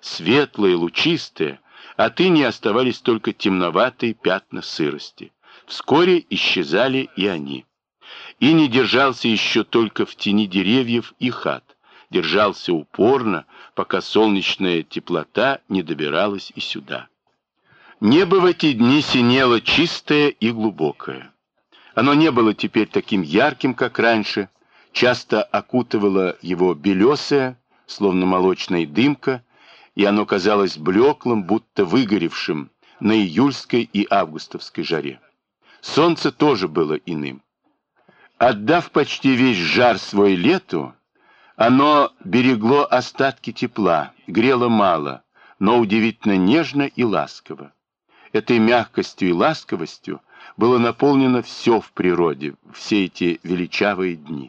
светлые, лучистые, отныне оставались только темноватые пятна сырости. Вскоре исчезали и они. И не держался еще только в тени деревьев и хат. Держался упорно, пока солнечная теплота не добиралась и сюда. Небо в эти дни синело чистое и глубокое. Оно не было теперь таким ярким, как раньше, часто окутывало его белесая, словно молочная дымка, и оно казалось блеклым, будто выгоревшим на июльской и августовской жаре. Солнце тоже было иным. Отдав почти весь жар свой лету, оно берегло остатки тепла, грело мало, но удивительно нежно и ласково. Этой мягкостью и ласковостью было наполнено все в природе, все эти величавые дни.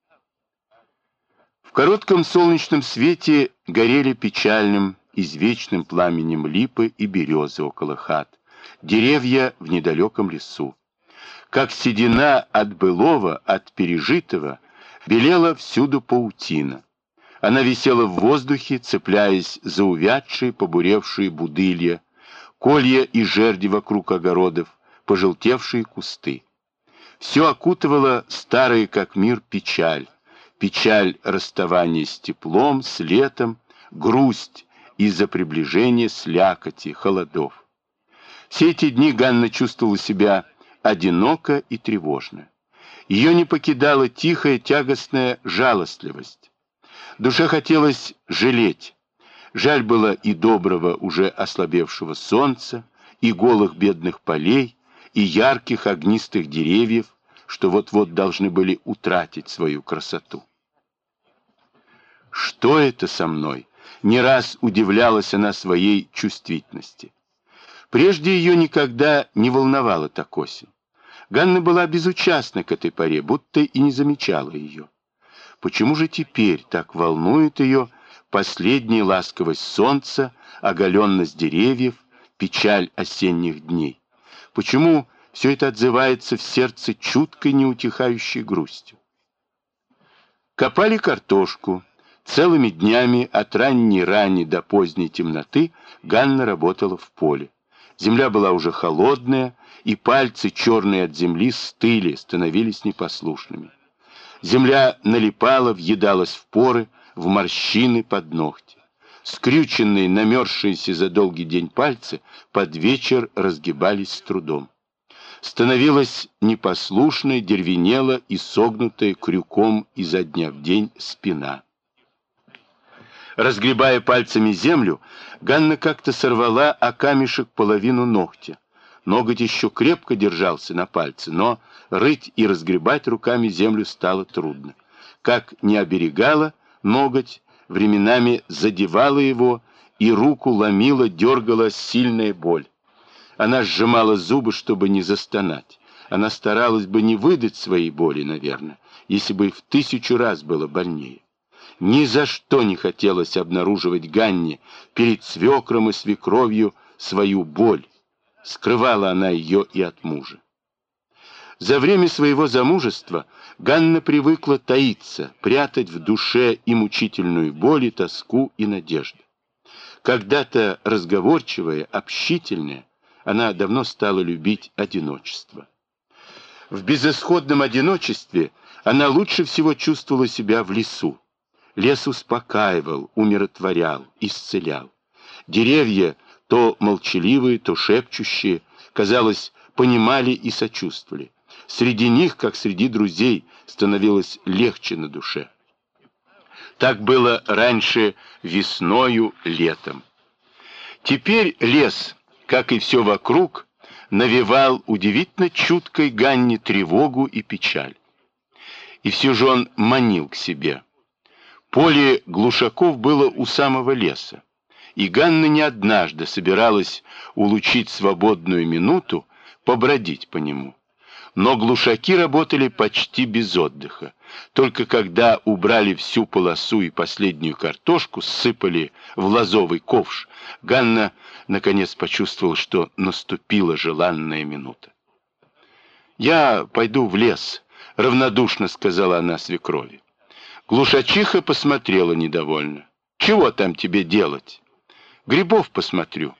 В коротком солнечном свете горели печальным, извечным пламенем липы и березы около хат, деревья в недалеком лесу. Как седина от былого, от пережитого, белела всюду паутина. Она висела в воздухе, цепляясь за увядшие, побуревшие будылья, колья и жерди вокруг огородов, пожелтевшие кусты. Все окутывала старая как мир печаль, печаль расставания с теплом, с летом, грусть из-за приближения слякоти, холодов. Все эти дни Ганна чувствовала себя одиноко и тревожно. Ее не покидала тихая тягостная жалостливость. Душе хотелось жалеть. Жаль было и доброго, уже ослабевшего солнца, и голых бедных полей, и ярких огнистых деревьев, что вот-вот должны были утратить свою красоту. «Что это со мной?» — не раз удивлялась она своей чувствительности. Прежде ее никогда не волновала так осень. Ганна была безучастна к этой поре, будто и не замечала ее. Почему же теперь так волнует ее последняя ласковость солнца, оголенность деревьев, печаль осенних дней? Почему все это отзывается в сердце чуткой, неутихающей грустью? Копали картошку. Целыми днями от ранней рани до поздней темноты Ганна работала в поле. Земля была уже холодная, и пальцы, черные от земли, стыли, становились непослушными. Земля налипала, въедалась в поры, в морщины под ногти. Скрюченные, намерзшиеся за долгий день пальцы под вечер разгибались с трудом. Становилась непослушной, дервенела и согнутая крюком изо дня в день спина. Разгребая пальцами землю, Ганна как-то сорвала о камешек половину ногтя. Ноготь еще крепко держался на пальце, но рыть и разгребать руками землю стало трудно. Как не оберегала ноготь, временами задевала его, и руку ломила, дергала сильная боль. Она сжимала зубы, чтобы не застонать. Она старалась бы не выдать своей боли, наверное, если бы и в 1000 раз было больнее. Ни за что не хотелось обнаруживать Ганне перед свекром и свекровью свою боль. Скрывала она ее и от мужа. За время своего замужества Ганна привыкла таиться, прятать в душе и мучительную боль, и тоску, и надежду. Когда-то разговорчивая, общительная, она давно стала любить одиночество. В безысходном одиночестве она лучше всего чувствовала себя в лесу. Лес успокаивал, умиротворял, исцелял. Деревья, то молчаливые, то шепчущие, казалось, понимали и сочувствовали. Среди них, как среди друзей, становилось легче на душе. Так было раньше весною, летом. Теперь лес, как и все вокруг, навевал удивительно чуткой Ганне тревогу и печаль. И все же он манил к себе. Поле глушаков было у самого леса, и Ганна не однажды собиралась улучить свободную минуту, побродить по нему. Но глушаки работали почти без отдыха. Только когда убрали всю полосу и последнюю картошку, сыпали в лозовый ковш, Ганна наконец почувствовала, что наступила желанная минута. «Я пойду в лес», — равнодушно сказала она свекрови. Глушачиха посмотрела недовольно. «Чего там тебе делать?» Грибов посмотрю.